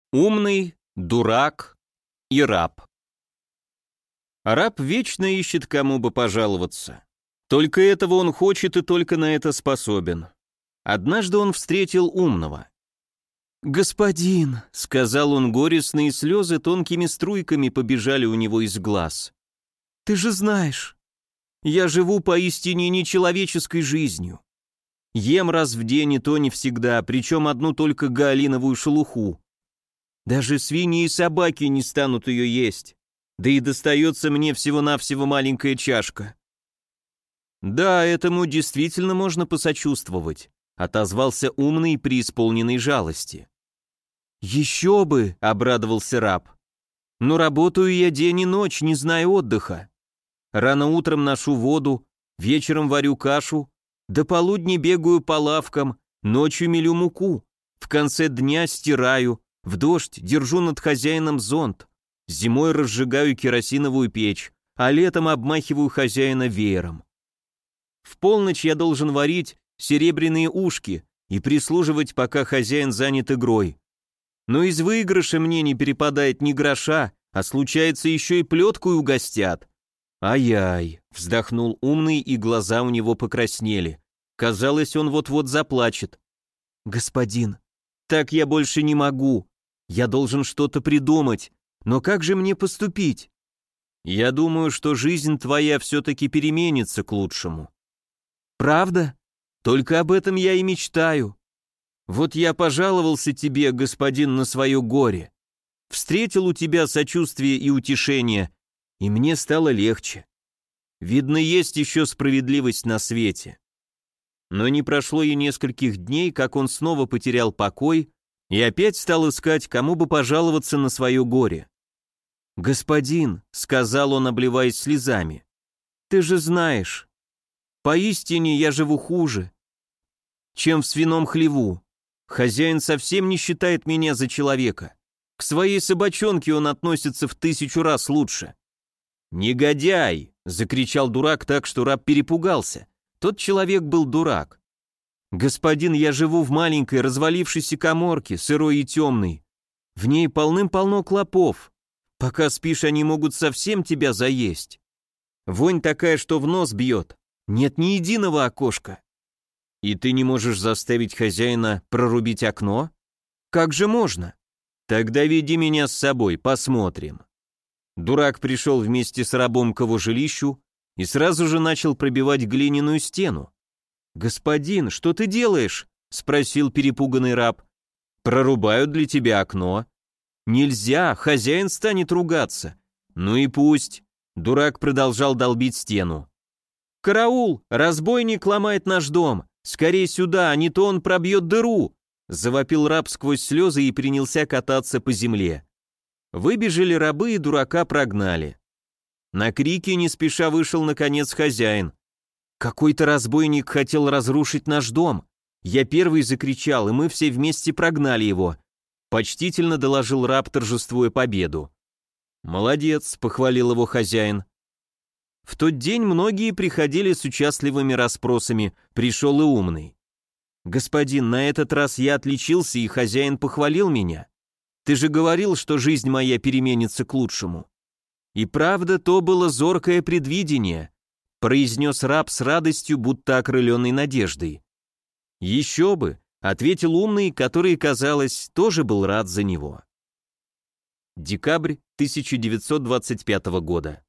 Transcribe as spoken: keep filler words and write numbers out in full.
Умный, дурак и раб. Раб вечно ищет, кому бы пожаловаться. Только этого он хочет и только на это способен. Однажды он встретил умного. «Господин», — сказал он горестно, и слезы тонкими струйками побежали у него из глаз. «Ты же знаешь, я живу поистине нечеловеческой жизнью. Ем раз в день и то не всегда, причем одну только гаолиновую шелуху. Даже свиньи и собаки не станут ее есть, да и достается мне всего-навсего маленькая чашка». «Да, этому действительно можно посочувствовать», — отозвался умный и преисполненный жалости. «Еще бы», — обрадовался раб. «Но работаю я день и ночь, не зная отдыха. Рано утром ношу воду, вечером варю кашу, до полудня бегаю по лавкам, ночью мелю муку, в конце дня стираю, в дождь держу над хозяином зонт, зимой разжигаю керосиновую печь, а летом обмахиваю хозяина веером. В полночь я должен варить серебряные ушки и прислуживать, пока хозяин занят игрой. Но из выигрыша мне не перепадает ни гроша, а случается еще и плеткой угостят. «Ай-яй», — вздохнул умный, и глаза у него покраснели. Казалось, он вот-вот заплачет. «Господин, так я больше не могу. Я должен что-то придумать. Но как же мне поступить?» «Я думаю, что жизнь твоя все-таки переменится к лучшему». «Правда? Только об этом я и мечтаю. Вот я пожаловался тебе, господин, на свое горе. Встретил у тебя сочувствие и утешение, и мне стало легче. Видно, есть еще справедливость на свете». Но не прошло и нескольких дней, как он снова потерял покой и опять стал искать, кому бы пожаловаться на свое горе. «Господин», — сказал он, обливаясь слезами, — «ты же знаешь, поистине я живу хуже, чем в свином хлеву. Хозяин совсем не считает меня за человека. К своей собачонке он относится в тысячу раз лучше». «Негодяй!» — закричал дурак так, что раб перепугался. Тот человек был дурак. «Господин, я живу в маленькой развалившейся каморке, сырой и темной. В ней полным-полно клопов. Пока спишь, они могут совсем тебя заесть. Вонь такая, что в нос бьет. Нет ни единого окошка. И ты не можешь заставить хозяина прорубить окно? Как же можно? Тогда веди меня с собой, посмотрим». Дурак пришел вместе с рабом к его жилищу и сразу же начал пробивать глиняную стену. «Господин, что ты делаешь?» — спросил перепуганный раб. «Прорубаю для тебя окно». «Нельзя, хозяин станет ругаться». «Ну и пусть». Дурак продолжал долбить стену. «Караул! Разбойник ломает наш дом! Скорей сюда, а не то он пробьет дыру!» Завопил раб сквозь слезы и принялся кататься по земле. Выбежали рабы и дурака прогнали. На крики не спеша вышел наконец хозяин. «Какой-то разбойник хотел разрушить наш дом. Я первый закричал, и мы все вместе прогнали его», — почтительно доложил раб, торжествуя победу. «Молодец», — похвалил его хозяин. В тот день многие приходили с участливыми расспросами, пришел и умный. «Господин, на этот раз я отличился, и хозяин похвалил меня. Ты же говорил, что жизнь моя переменится к лучшему». «И правда, то было зоркое предвидение», — произнес раб с радостью, будто окрыленный надеждой. «Еще бы», — ответил умный, который, казалось, тоже был рад за него. Декабрь тысяча девятьсот двадцать пятого года.